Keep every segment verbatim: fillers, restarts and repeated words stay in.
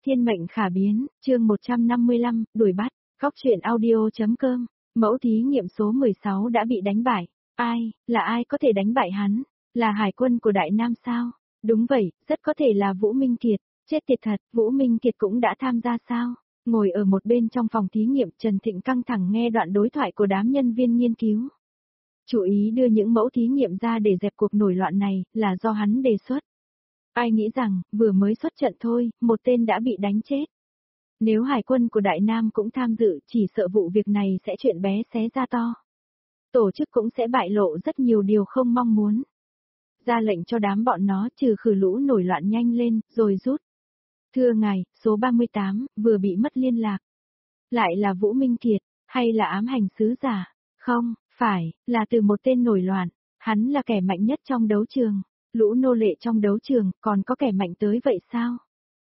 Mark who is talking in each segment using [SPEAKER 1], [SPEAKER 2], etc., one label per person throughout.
[SPEAKER 1] Thiên mệnh khả biến, chương một trăm năm mươi lăm, đuổi bắt, góc truyện audio.com, mẫu thí nghiệm số mười sáu đã bị đánh bại. Ai, là ai có thể đánh bại hắn? Là hải quân của Đại Nam sao? Đúng vậy, rất có thể là Vũ Minh Kiệt. Chết tiệt thật, Vũ Minh Kiệt cũng đã tham gia sao? Ngồi ở một bên trong phòng thí nghiệm, Trần Thịnh căng thẳng nghe đoạn đối thoại của đám nhân viên nghiên cứu. Chủ ý đưa những mẫu thí nghiệm ra để dẹp cuộc nổi loạn này, là do hắn đề xuất. Ai nghĩ rằng, vừa mới xuất trận thôi, một tên đã bị đánh chết. Nếu hải quân của Đại Nam cũng tham dự, chỉ sợ vụ việc này sẽ chuyện bé xé ra to. Tổ chức cũng sẽ bại lộ rất nhiều điều không mong muốn. Ra lệnh cho đám bọn nó trừ khử lũ nổi loạn nhanh lên, rồi rút. Thưa ngài, số ba mươi tám, vừa bị mất liên lạc. Lại là Vũ Minh Kiệt, hay là ám hành sứ giả? Không, phải, là từ một tên nổi loạn. Hắn là kẻ mạnh nhất trong đấu trường. Lũ nô lệ trong đấu trường, còn có kẻ mạnh tới vậy sao?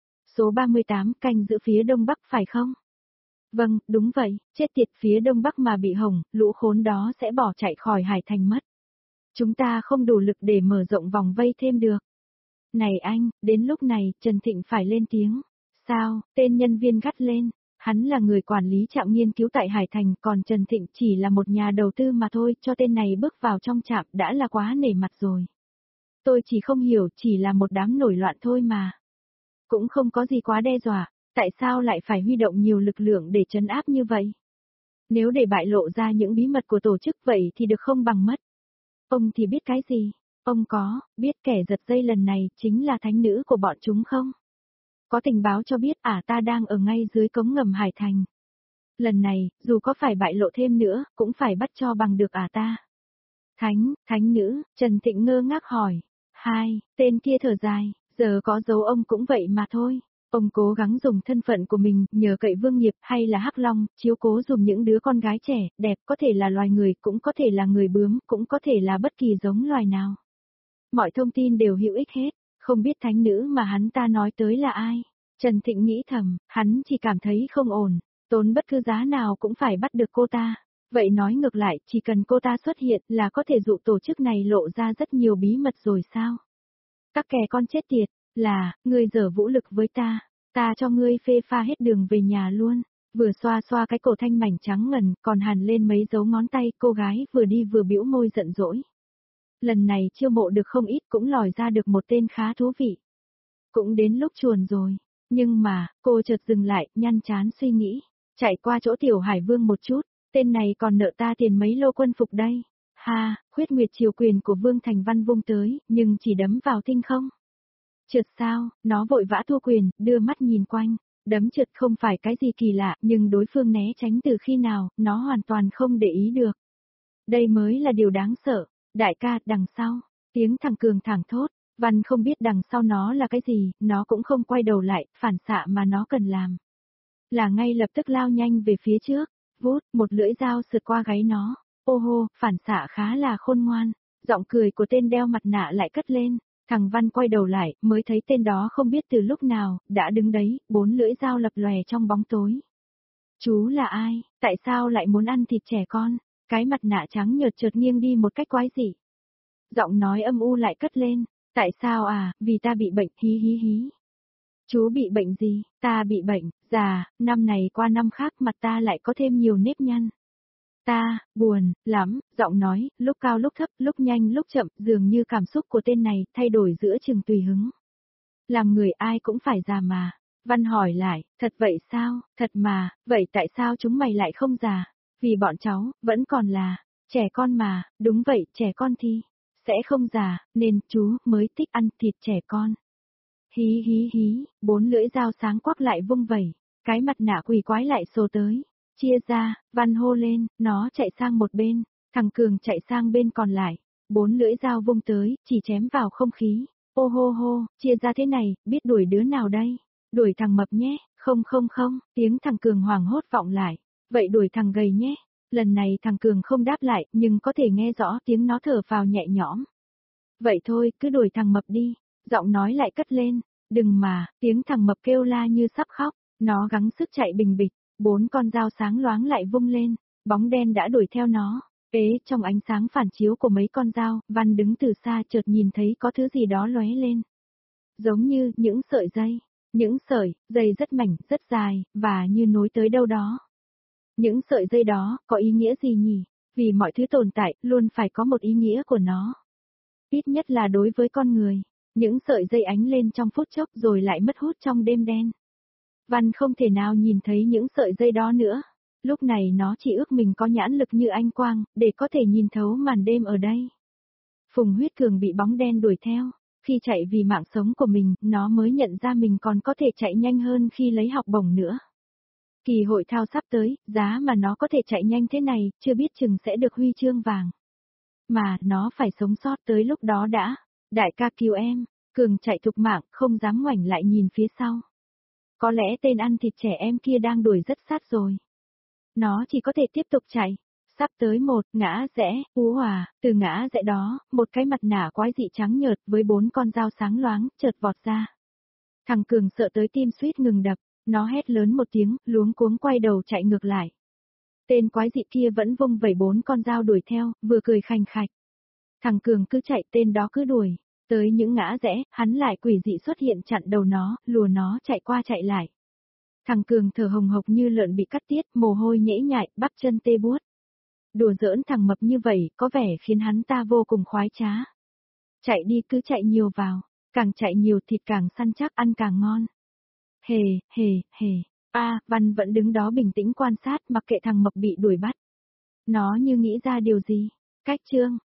[SPEAKER 1] Số ba mươi tám, canh giữ phía đông bắc phải không? Vâng, đúng vậy, chết tiệt phía đông bắc mà bị hỏng, lũ khốn đó sẽ bỏ chạy khỏi hải thành mất. Chúng ta không đủ lực để mở rộng vòng vây thêm được. Này anh, đến lúc này, Trần Thịnh phải lên tiếng. Sao, tên nhân viên gắt lên, hắn là người quản lý trạm nghiên cứu tại Hải Thành, còn Trần Thịnh chỉ là một nhà đầu tư mà thôi, cho tên này bước vào trong trạm đã là quá nể mặt rồi. Tôi chỉ không hiểu, chỉ là một đám nổi loạn thôi mà. Cũng không có gì quá đe dọa, tại sao lại phải huy động nhiều lực lượng để trấn áp như vậy? Nếu để bại lộ ra những bí mật của tổ chức vậy thì được không bằng mất. Ông thì biết cái gì? Ông có, biết kẻ giật dây lần này chính là thánh nữ của bọn chúng không? Có tình báo cho biết ả ta đang ở ngay dưới cống ngầm Hải Thành. Lần này, dù có phải bại lộ thêm nữa, cũng phải bắt cho bằng được ả ta. Thánh, thánh nữ, Trần Thịnh ngơ ngác hỏi. Hai, tên kia thở dài, giờ có giấu ông cũng vậy mà thôi. Ông cố gắng dùng thân phận của mình, nhờ cậy Vương Nghiệp hay là Hắc Long, chiếu cố dùm những đứa con gái trẻ, đẹp, có thể là loài người, cũng có thể là người bướm, cũng có thể là bất kỳ giống loài nào. Mọi thông tin đều hữu ích hết, không biết thánh nữ mà hắn ta nói tới là ai. Trần Thịnh nghĩ thầm, hắn chỉ cảm thấy không ổn, tốn bất cứ giá nào cũng phải bắt được cô ta. Vậy nói ngược lại, chỉ cần cô ta xuất hiện là có thể dụ tổ chức này lộ ra rất nhiều bí mật rồi sao? Các kẻ con chết tiệt, là, ngươi giở vũ lực với ta, ta cho ngươi phê pha hết đường về nhà luôn. Vừa xoa xoa cái cổ thanh mảnh trắng ngần, còn hằn lên mấy dấu ngón tay, cô gái vừa đi vừa bĩu môi giận dỗi. Lần này chiêu mộ được không ít cũng lòi ra được một tên khá thú vị. Cũng đến lúc chuồn rồi, nhưng mà, cô chợt dừng lại, nhăn chán suy nghĩ, chạy qua chỗ Tiểu Hải Vương một chút, tên này còn nợ ta tiền mấy lô quân phục đây. Ha, khuyết nguyệt triều quyền của Vương Thành Văn vung tới, nhưng chỉ đấm vào tinh không. Trượt sao, nó vội vã thua quyền, đưa mắt nhìn quanh, đấm trượt không phải cái gì kỳ lạ, nhưng đối phương né tránh từ khi nào, nó hoàn toàn không để ý được. Đây mới là điều đáng sợ. Đại ca, đằng sau, tiếng thằng Cường thẳng thốt, Văn không biết đằng sau nó là cái gì, nó cũng không quay đầu lại, phản xạ mà nó cần làm. Là ngay lập tức lao nhanh về phía trước, vút, một lưỡi dao sượt qua gáy nó, ô hô, phản xạ khá là khôn ngoan, giọng cười của tên đeo mặt nạ lại cất lên, thằng Văn quay đầu lại, mới thấy tên đó không biết từ lúc nào, đã đứng đấy, bốn lưỡi dao lập lòe trong bóng tối. Chú là ai, tại sao lại muốn ăn thịt trẻ con? Cái mặt nạ trắng nhợt chợt nghiêng đi một cách quái dị. Giọng nói âm u lại cất lên, tại sao à, vì ta bị bệnh, hí hí hí. Chú bị bệnh gì, ta bị bệnh, già, năm này qua năm khác mặt ta lại có thêm nhiều nếp nhăn. Ta, buồn, lắm, giọng nói, lúc cao lúc thấp, lúc nhanh lúc chậm, dường như cảm xúc của tên này thay đổi giữa chừng tùy hứng. Làm người ai cũng phải già mà. Văn hỏi lại, thật vậy sao, thật mà, vậy tại sao chúng mày lại không già? Vì bọn cháu, vẫn còn là, trẻ con mà, đúng vậy, trẻ con thì, sẽ không già, nên chú mới thích ăn thịt trẻ con. Hí hí hí, bốn lưỡi dao sáng quắc lại vung vẩy, cái mặt nạ quỷ quái lại xô tới, chia ra, Văn hô lên, nó chạy sang một bên, thằng Cường chạy sang bên còn lại, bốn lưỡi dao vung tới, chỉ chém vào không khí, ô hô hô, chia ra thế này, biết đuổi đứa nào đây? Đuổi thằng mập nhé, không không không, tiếng thằng Cường hoảng hốt vọng lại. Vậy đuổi thằng gầy nhé. Lần này thằng Cường không đáp lại, nhưng có thể nghe rõ tiếng nó thở phào nhẹ nhõm. Vậy thôi, cứ đuổi thằng mập đi. Giọng nói lại cất lên. Đừng mà, tiếng thằng mập kêu la như sắp khóc. Nó gắng sức chạy bình bịch. Bốn con dao sáng loáng lại vung lên. Bóng đen đã đuổi theo nó. Ế, trong ánh sáng phản chiếu của mấy con dao, Văn đứng từ xa chợt nhìn thấy có thứ gì đó lóe lên. Giống như những sợi dây. Những sợi dây rất mảnh, rất dài, và như nối tới đâu đó. Những sợi dây đó có ý nghĩa gì nhỉ? Vì mọi thứ tồn tại luôn phải có một ý nghĩa của nó. Ít nhất là đối với con người. Những sợi dây ánh lên trong phút chốc rồi lại mất hút trong đêm đen. Văn không thể nào nhìn thấy những sợi dây đó nữa. Lúc này nó chỉ ước mình có nhãn lực như anh Quang, để có thể nhìn thấu màn đêm ở đây. Phùng Huyết Cường bị bóng đen đuổi theo. Khi chạy vì mạng sống của mình, nó mới nhận ra mình còn có thể chạy nhanh hơn khi lấy học bổng nữa. Kỳ hội thao sắp tới, giá mà nó có thể chạy nhanh thế này, chưa biết chừng sẽ được huy chương vàng. Mà, nó phải sống sót tới lúc đó đã. Đại ca cứu em, Cường chạy thục mạng, không dám ngoảnh lại nhìn phía sau. Có lẽ tên ăn thịt trẻ em kia đang đuổi rất sát rồi. Nó chỉ có thể tiếp tục chạy. Sắp tới một ngã rẽ, ú hòa, từ ngã rẽ đó, một cái mặt nạ quái dị trắng nhợt với bốn con dao sáng loáng, chợt vọt ra. Thằng Cường sợ tới tim suýt ngừng đập, nó hét lớn một tiếng, luống cuống quay đầu chạy ngược lại. Tên quái dị kia vẫn vung vẩy bốn con dao đuổi theo, vừa cười khành khạch. Thằng Cường cứ chạy, tên đó cứ đuổi. Tới những ngã rẽ, hắn lại quỷ dị xuất hiện chặn đầu nó, lùa nó chạy qua chạy lại. Thằng Cường thở hồng hộc như lợn bị cắt tiết, mồ hôi nhễ nhại, bắp chân tê buốt. Đùa giỡn thằng mập như vậy, có vẻ khiến hắn ta vô cùng khoái trá. Chạy đi cứ chạy nhiều vào, càng chạy nhiều thịt càng săn chắc ăn càng ngon. Hề, hề, hề, a Văn vẫn đứng đó bình tĩnh quan sát mặc kệ thằng mập bị đuổi bắt. Nó như nghĩ ra điều gì. Cách chương.